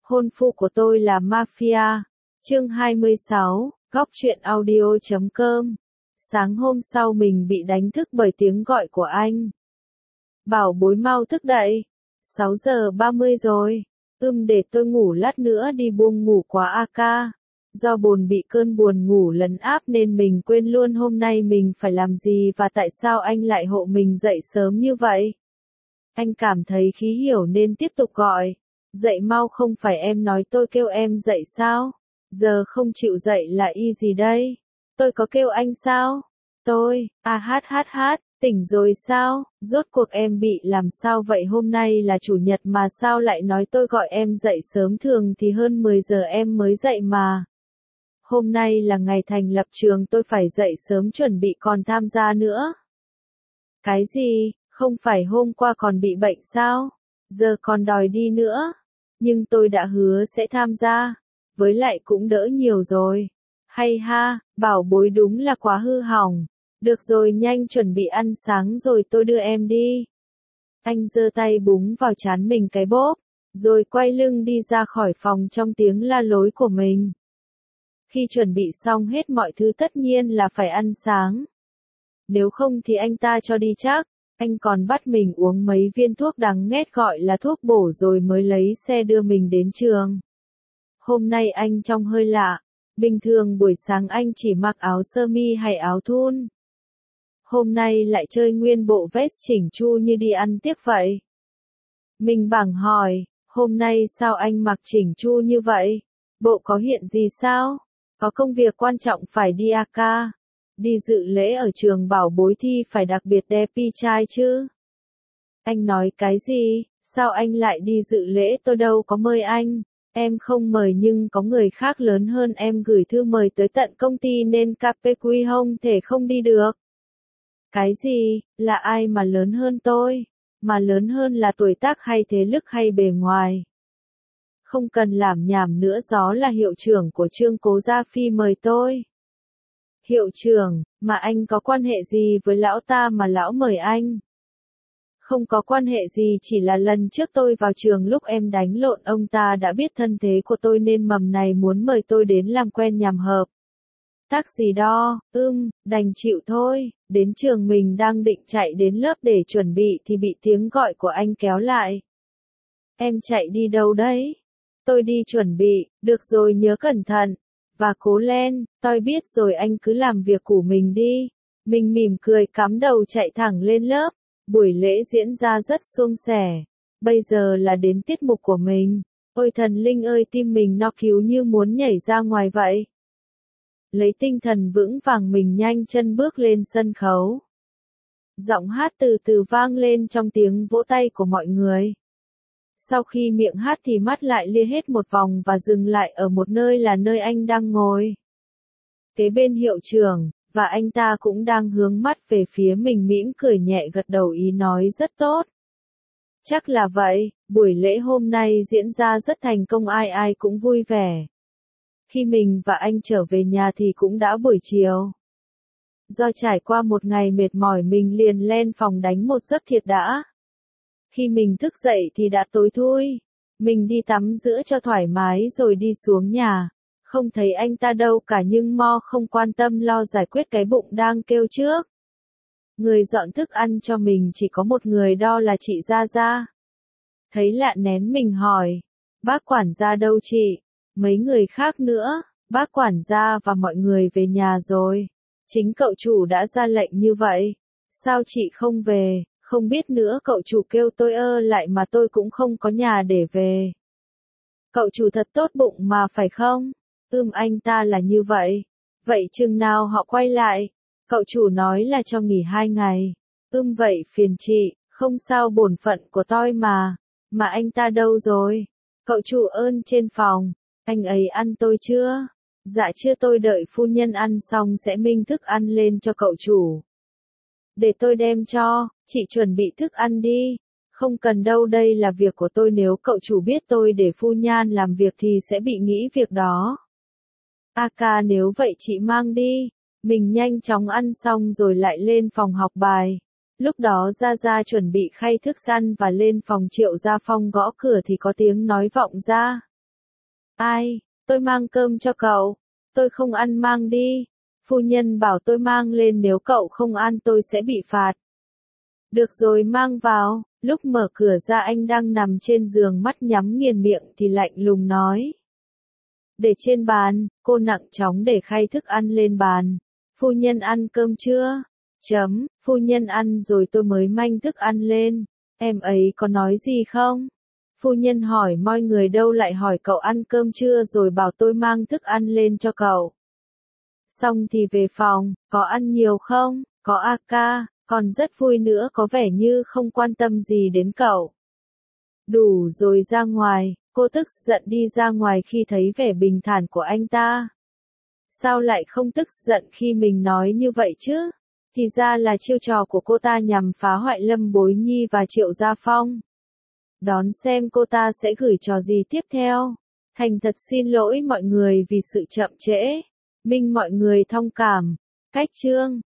Hôn phu của tôi là mafia. Chương 26, góc truyện audio.com. Sáng hôm sau mình bị đánh thức bởi tiếng gọi của anh. Bảo bối mau thức dậy. 6:30 rồi. Để tôi ngủ lát nữa đi buông ngủ quá a ca. Do bị cơn buồn ngủ lấn áp nên mình quên luôn hôm nay mình phải làm gì và tại sao anh lại hộ mình dậy sớm như vậy. Anh cảm thấy khí hiểu nên tiếp tục gọi. Dậy mau, không phải em nói tôi kêu em dậy sao? Giờ không chịu dậy là y gì đây? Tôi có kêu anh sao? Tôi, tỉnh rồi sao? Rốt cuộc em bị làm sao vậy? Hôm nay là chủ nhật mà sao lại nói tôi gọi em dậy sớm, thường thì hơn 10 giờ em mới dậy mà. Hôm nay là ngày thành lập trường, tôi phải dậy sớm chuẩn bị còn tham gia nữa. Cái gì? Không phải hôm qua còn bị bệnh sao? Giờ còn đòi đi nữa. Nhưng tôi đã hứa sẽ tham gia. Với lại cũng đỡ nhiều rồi. Hay ha, bảo bối đúng là quá hư hỏng. Được rồi, nhanh chuẩn bị ăn sáng rồi tôi đưa em đi. Anh giơ tay búng vào trán mình cái bóp, rồi quay lưng đi ra khỏi phòng trong tiếng la lối của mình. Khi chuẩn bị xong hết mọi thứ tất nhiên là phải ăn sáng. Nếu không thì anh ta cho đi chắc. Anh còn bắt mình uống mấy viên thuốc đắng nghét gọi là thuốc bổ rồi mới lấy xe đưa mình đến trường. Hôm nay anh trông hơi lạ. Bình thường buổi sáng anh chỉ mặc áo sơ mi hay áo thun. Hôm nay lại chơi nguyên bộ vest chỉnh chu như đi ăn tiếc vậy. Mình bẵng hỏi, hôm nay sao anh mặc chỉnh chu như vậy? Bộ có hiện gì sao? Có công việc quan trọng phải đi à ca? Đi dự lễ ở trường bảo bối thi phải đặc biệt đẹp y chai chứ? Anh nói cái gì? Sao anh lại đi dự lễ? Tôi đâu có mời anh. Em không mời nhưng có người khác lớn hơn em gửi thư mời tới tận công ty nên KPQ không thể không đi được. Cái gì? Là ai mà lớn hơn tôi? Mà lớn hơn là tuổi tác hay thế lực hay bề ngoài? Không cần làm nhảm nữa, gió là hiệu trưởng của Trương Cố Gia Phi mời tôi. Hiệu trưởng, mà anh có quan hệ gì với lão ta mà lão mời anh? Không có quan hệ gì, chỉ là lần trước tôi vào trường lúc em đánh lộn ông ta đã biết thân thế của tôi nên mầm này muốn mời tôi đến làm quen nhằm hợp. Tác gì đó, đành chịu thôi. Đến trường mình đang định chạy đến lớp để chuẩn bị thì bị tiếng gọi của anh kéo lại. Em chạy đi đâu đấy? Tôi đi chuẩn bị, được rồi nhớ cẩn thận. Và cố lên, tôi biết rồi, anh cứ làm việc của mình đi. Mình mỉm cười cắm đầu chạy thẳng lên lớp. Buổi lễ diễn ra rất suôn sẻ. Bây giờ là đến tiết mục của mình. Ôi thần linh ơi, tim mình nó cứu như muốn nhảy ra ngoài vậy. Lấy tinh thần vững vàng mình nhanh chân bước lên sân khấu. Giọng hát từ từ vang lên trong tiếng vỗ tay của mọi người. Sau khi miệng hát thì mắt lại lia hết một vòng và dừng lại ở một nơi là nơi anh đang ngồi. Kế bên hiệu trưởng, và anh ta cũng đang hướng mắt về phía mình, mỉm cười nhẹ gật đầu ý nói rất tốt. Chắc là vậy, buổi lễ hôm nay diễn ra rất thành công, ai ai cũng vui vẻ. Khi mình và anh trở về nhà thì cũng đã buổi chiều. Do trải qua một ngày mệt mỏi mình liền lên phòng đánh một giấc thiệt đã. Khi mình thức dậy thì đã tối thui. Mình đi tắm rửa cho thoải mái rồi đi xuống nhà. Không thấy anh ta đâu cả nhưng Mo không quan tâm lo giải quyết cái bụng đang kêu trước. Người dọn thức ăn cho mình chỉ có một người, đó là chị Gia Gia. Thấy lạ nén mình hỏi. Bác quản gia đâu chị? Mấy người khác nữa, bác quản gia và mọi người về nhà rồi. Chính cậu chủ đã ra lệnh như vậy. Sao chị không về? Không biết nữa, cậu chủ kêu tôi lại mà tôi cũng không có nhà để về. Cậu chủ thật tốt bụng mà phải không? Anh ta là như vậy. Vậy chừng nào họ quay lại? Cậu chủ nói là cho nghỉ 2 ngày. Vậy phiền chị, không sao, bổn phận của tôi mà. Mà anh ta đâu rồi? Cậu chủ ơn trên phòng. Anh ấy ăn tôi chưa? Dạ chưa, tôi đợi phu nhân ăn xong sẽ minh thức ăn lên cho cậu chủ. Để tôi đem cho, chị chuẩn bị thức ăn đi. Không cần đâu, đây là việc của tôi, nếu cậu chủ biết tôi để phu nhan làm việc thì sẽ bị nghĩ việc đó. A ca, nếu vậy chị mang đi. Mình nhanh chóng ăn xong rồi lại lên phòng học bài. Lúc đó Gia Gia chuẩn bị khay thức ăn và lên phòng. Triệu Gia Phong gõ cửa thì có tiếng nói vọng ra. Ai, tôi mang cơm cho cậu. Tôi không ăn mang đi. Phu nhân bảo tôi mang lên nếu cậu không ăn tôi sẽ bị phạt. Được rồi mang vào, lúc mở cửa ra anh đang nằm trên giường mắt nhắm nghiền miệng thì lạnh lùng nói. Để trên bàn, cô nặng chóng để khay thức ăn lên bàn. Phu nhân ăn cơm chưa? Phu nhân ăn rồi tôi mới mang thức ăn lên. Em ấy có nói gì không? Phu nhân hỏi mọi người đâu lại hỏi cậu ăn cơm chưa rồi bảo tôi mang thức ăn lên cho cậu. Xong thì về phòng, có ăn nhiều không? Có a ca, còn rất vui nữa có vẻ như không quan tâm gì đến cậu. Đủ rồi ra ngoài, cô tức giận đi ra ngoài khi thấy vẻ bình thản của anh ta. Sao lại không tức giận khi mình nói như vậy chứ? Thì ra là chiêu trò của cô ta nhằm phá hoại Lâm Bối Nhi và Triệu Gia Phong. Đón xem cô ta sẽ gửi trò gì tiếp theo. Thành thật xin lỗi mọi người vì sự chậm trễ. Minh mọi người thông cảm. Cách chương